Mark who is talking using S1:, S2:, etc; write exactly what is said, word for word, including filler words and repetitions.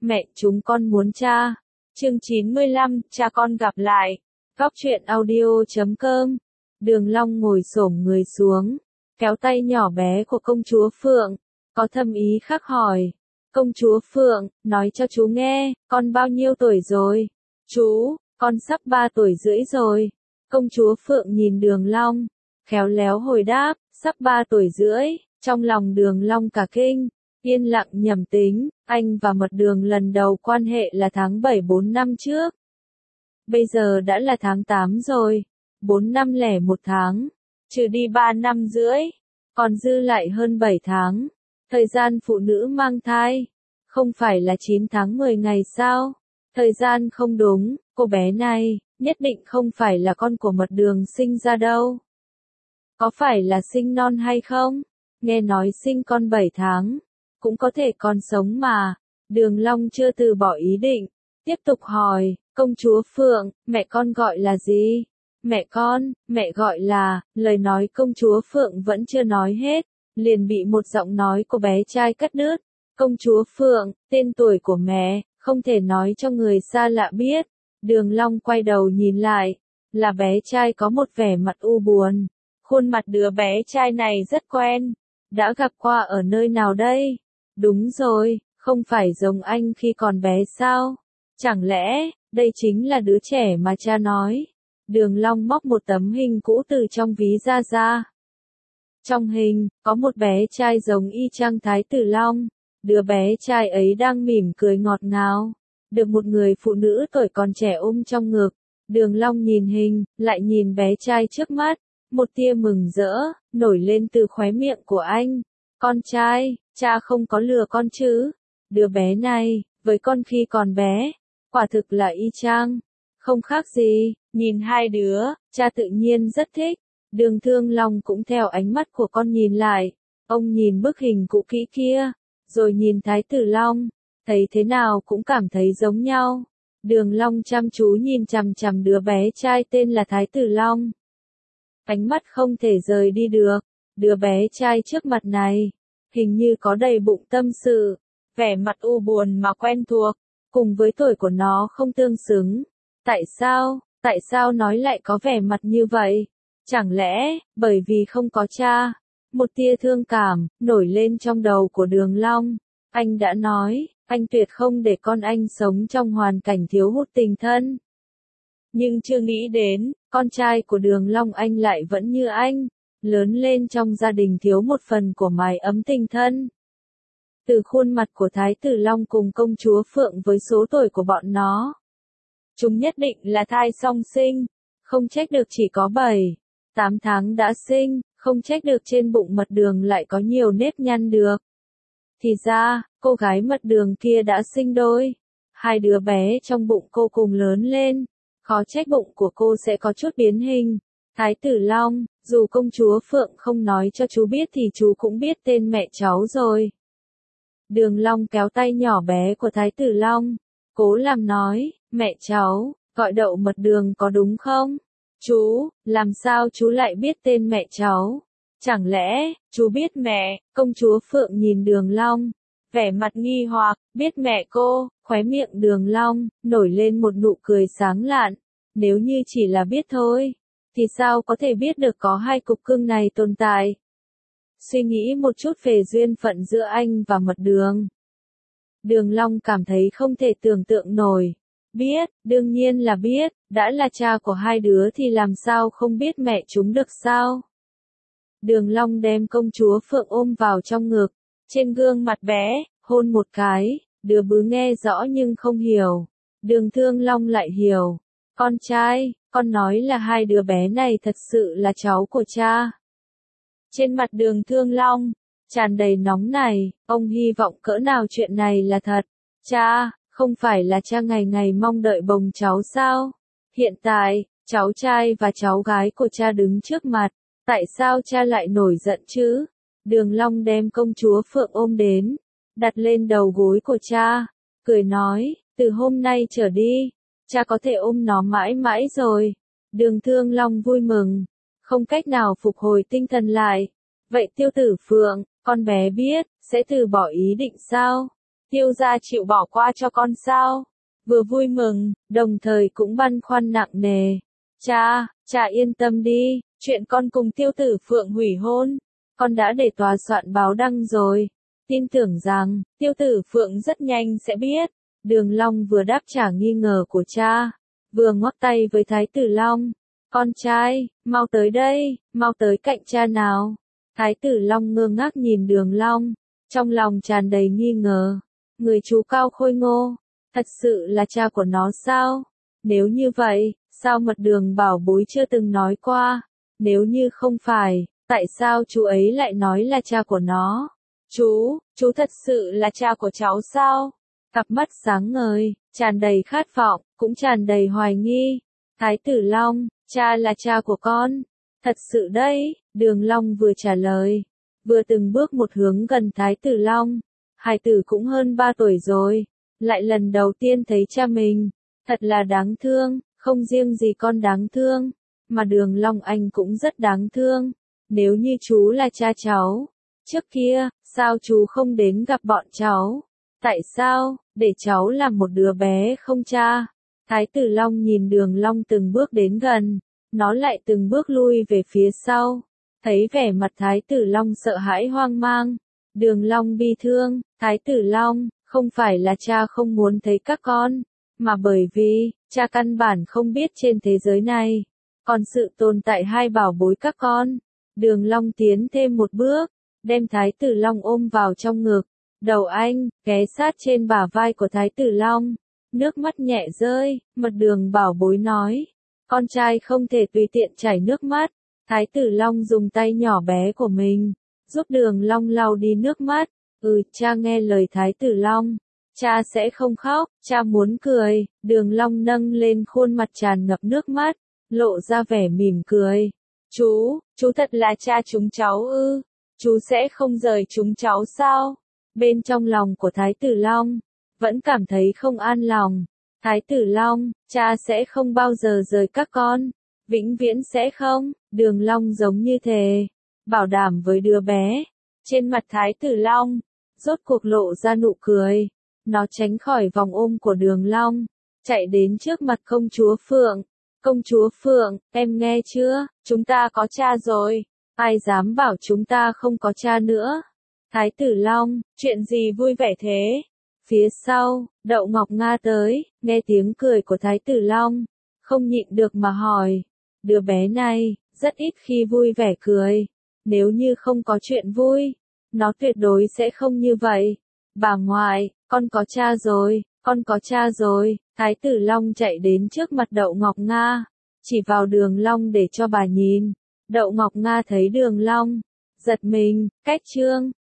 S1: mẹ chúng con muốn cha. Chương chín mươi lăm, cha con gặp lại. Góc truyện audio chấm com. Đường Long ngồi xổm người xuống, kéo tay nhỏ bé của công chúa Phượng, có thâm ý khắc hỏi. Công chúa Phượng, nói cho chú nghe, con bao nhiêu tuổi rồi? Chú, con sắp ba tuổi rưỡi rồi. Công chúa Phượng nhìn Đường Long, khéo léo hồi đáp, sắp ba tuổi rưỡi. Trong lòng Đường Long cả kinh, yên lặng nhẩm tính, anh và Mật Đường lần đầu quan hệ là tháng bảy bốn năm trước. Bây giờ đã là tháng tám rồi, bốn năm lẻ một tháng, trừ đi ba năm rưỡi, còn dư lại hơn bảy tháng. Thời gian phụ nữ mang thai, không phải là chín tháng mười ngày sao? Thời gian không đúng, cô bé này, nhất định không phải là con của Mật Đường sinh ra đâu. Có phải là sinh non hay không? Nghe nói sinh con bảy tháng, cũng có thể còn sống mà. Đường Long chưa từ bỏ ý định, tiếp tục hỏi, công chúa Phượng, mẹ con gọi là gì? Mẹ con, mẹ gọi là, lời nói công chúa Phượng vẫn chưa nói hết, liền bị một giọng nói của bé trai cắt đứt. Công chúa Phượng, tên tuổi của mẹ, không thể nói cho người xa lạ biết. Đường Long quay đầu nhìn lại, là bé trai có một vẻ mặt u buồn. Khuôn mặt đứa bé trai này rất quen, đã gặp qua ở nơi nào đây? Đúng rồi, không phải giống anh khi còn bé sao? Chẳng lẽ, đây chính là đứa trẻ mà cha nói? Đường Long móc một tấm hình cũ từ trong ví ra ra. Trong hình, có một bé trai giống y chang Thái Tử Long. Đứa bé trai ấy đang mỉm cười ngọt ngào, được một người phụ nữ tuổi còn trẻ ôm trong ngực. Đường Long nhìn hình, lại nhìn bé trai trước mắt, một tia mừng rỡ nổi lên từ khóe miệng của anh. Con trai, cha không có lừa con chứ? Đứa bé này, với con khi còn bé, quả thực là y chang, không khác gì. Nhìn hai đứa, cha tự nhiên rất thích. Đường Thương Long cũng theo ánh mắt của con nhìn lại. Ông nhìn bức hình cũ kỹ kia, rồi nhìn Thái Tử Long, thấy thế nào cũng cảm thấy giống nhau. Đường Long chăm chú nhìn chằm chằm đứa bé trai tên là Thái Tử Long. Ánh mắt không thể rời đi được. Đứa bé trai trước mặt này, hình như có đầy bụng tâm sự, vẻ mặt u buồn mà quen thuộc, cùng với tuổi của nó không tương xứng. Tại sao, tại sao nói lại có vẻ mặt như vậy? Chẳng lẽ, bởi vì không có cha? Một tia thương cảm, nổi lên trong đầu của Đường Long. Anh đã nói, anh tuyệt không để con anh sống trong hoàn cảnh thiếu hụt tình thân. Nhưng chưa nghĩ đến, con trai của Đường Long anh lại vẫn như anh, lớn lên trong gia đình thiếu một phần của mái ấm tình thân. Từ khuôn mặt của Thái Tử Long cùng công chúa Phượng với số tuổi của bọn nó, chúng nhất định là thai song sinh, không trách được chỉ có bảy, tám tháng đã sinh, không trách được trên bụng Mật Đường lại có nhiều nếp nhăn được. Thì ra, cô gái Mật Đường kia đã sinh đôi, hai đứa bé trong bụng cô cùng lớn lên, khó trách bụng của cô sẽ có chút biến hình. Thái Tử Long, dù công chúa Phượng không nói cho chú biết thì chú cũng biết tên mẹ cháu rồi. Đường Long kéo tay nhỏ bé của Thái Tử Long, cố làm nói, mẹ cháu, gọi Đậu Mật Đường có đúng không? Chú, làm sao chú lại biết tên mẹ cháu? Chẳng lẽ, chú biết mẹ? Công chúa Phượng nhìn Đường Long, vẻ mặt nghi hoặc, biết mẹ cô? Khóe miệng Đường Long nổi lên một nụ cười sáng lạn. Nếu như chỉ là biết thôi, thì sao có thể biết được có hai cục cưng này tồn tại? Suy nghĩ một chút về duyên phận giữa anh và Mật Đường, Đường Long cảm thấy không thể tưởng tượng nổi. Biết, đương nhiên là biết, đã là cha của hai đứa thì làm sao không biết mẹ chúng được sao? Đường Long đem công chúa Phượng ôm vào trong ngực, trên gương mặt bé, hôn một cái. Đứa bứ nghe rõ nhưng không hiểu. Đường Thương Long lại hiểu. Con trai, con nói là hai đứa bé này thật sự là cháu của cha. Trên mặt Đường Thương Long tràn đầy nóng nảy, ông hy vọng cỡ nào chuyện này là thật. Cha, không phải là cha ngày ngày mong đợi bồng cháu sao? Hiện tại, cháu trai và cháu gái của cha đứng trước mặt, tại sao cha lại nổi giận chứ? Đường Long đem công chúa Phượng ôm đến, đặt lên đầu gối của cha, cười nói, từ hôm nay trở đi, cha có thể ôm nó mãi mãi rồi. Đường Thương Long vui mừng, không cách nào phục hồi tinh thần lại. Vậy Tiêu Tử Phượng, con bé biết, sẽ từ bỏ ý định sao? Tiêu gia chịu bỏ qua cho con sao? Vừa vui mừng, đồng thời cũng băn khoăn nặng nề. Cha, cha yên tâm đi, chuyện con cùng Tiêu Tử Phượng hủy hôn, con đã để tòa soạn báo đăng rồi. Tin tưởng rằng, Tiêu Tử Phượng rất nhanh sẽ biết. Đường Long vừa đáp trả nghi ngờ của cha, vừa ngoắc tay với Thái Tử Long. Con trai, mau tới đây, mau tới cạnh cha nào. Thái Tử Long ngơ ngác nhìn Đường Long, trong lòng tràn đầy nghi ngờ. Người chú cao khôi ngô, thật sự là cha của nó sao? Nếu như vậy, sao Mật Đường bảo bối chưa từng nói qua? Nếu như không phải, tại sao chú ấy lại nói là cha của nó? Chú, chú thật sự là cha của cháu sao? Cặp mắt sáng ngời, tràn đầy khát vọng, cũng tràn đầy hoài nghi. Thái Tử Long, cha là cha của con. Thật sự đấy, Đường Long vừa trả lời, vừa từng bước một hướng gần Thái Tử Long. Hải tử cũng hơn ba tuổi rồi, lại lần đầu tiên thấy cha mình. Thật là đáng thương, không riêng gì con đáng thương, mà Đường Long anh cũng rất đáng thương. Nếu như chú là cha cháu, trước kia, sao chú không đến gặp bọn cháu? Tại sao, để cháu làm một đứa bé không cha? Thái Tử Long nhìn Đường Long từng bước đến gần, nó lại từng bước lui về phía sau. Thấy vẻ mặt Thái Tử Long sợ hãi hoang mang, Đường Long bi thương. Thái Tử Long, không phải là cha không muốn thấy các con, mà bởi vì, cha căn bản không biết trên thế giới này, còn sự tồn tại hai bảo bối các con. Đường Long tiến thêm một bước, đem Thái Tử Long ôm vào trong ngực. Đầu anh, ghé sát trên bả vai của Thái Tử Long. Nước mắt nhẹ rơi, Mật Đường bảo bối nói. Con trai không thể tùy tiện chảy nước mắt. Thái Tử Long dùng tay nhỏ bé của mình, giúp Đường Long lau đi nước mắt. Ừ, cha nghe lời Thái Tử Long. Cha sẽ không khóc, cha muốn cười. Đường Long nâng lên khuôn mặt tràn ngập nước mắt, lộ ra vẻ mỉm cười. Chú, chú thật là cha chúng cháu ư? Chú sẽ không rời chúng cháu sao? Bên trong lòng của Thái Tử Long, vẫn cảm thấy không an lòng. Thái Tử Long, cha sẽ không bao giờ rời các con. Vĩnh viễn sẽ không. Đường Long giống như thề, bảo đảm với đứa bé. Trên mặt Thái Tử Long, rốt cuộc lộ ra nụ cười. Nó tránh khỏi vòng ôm của Đường Long, chạy đến trước mặt công chúa Phượng. Công chúa Phượng, em nghe chưa? Chúng ta có cha rồi. Ai dám bảo chúng ta không có cha nữa? Thái Tử Long, chuyện gì vui vẻ thế? Phía sau, Đậu Ngọc Nga tới, nghe tiếng cười của Thái Tử Long, không nhịn được mà hỏi. Đứa bé này, rất ít khi vui vẻ cười. Nếu như không có chuyện vui, nó tuyệt đối sẽ không như vậy. Bà ngoại, con có cha rồi, con có cha rồi. Thái Tử Long chạy đến trước mặt Đậu Ngọc Nga, chỉ vào Đường Long để cho bà nhìn. Đậu Ngọc Nga thấy Đường Long, giật mình, cách trương,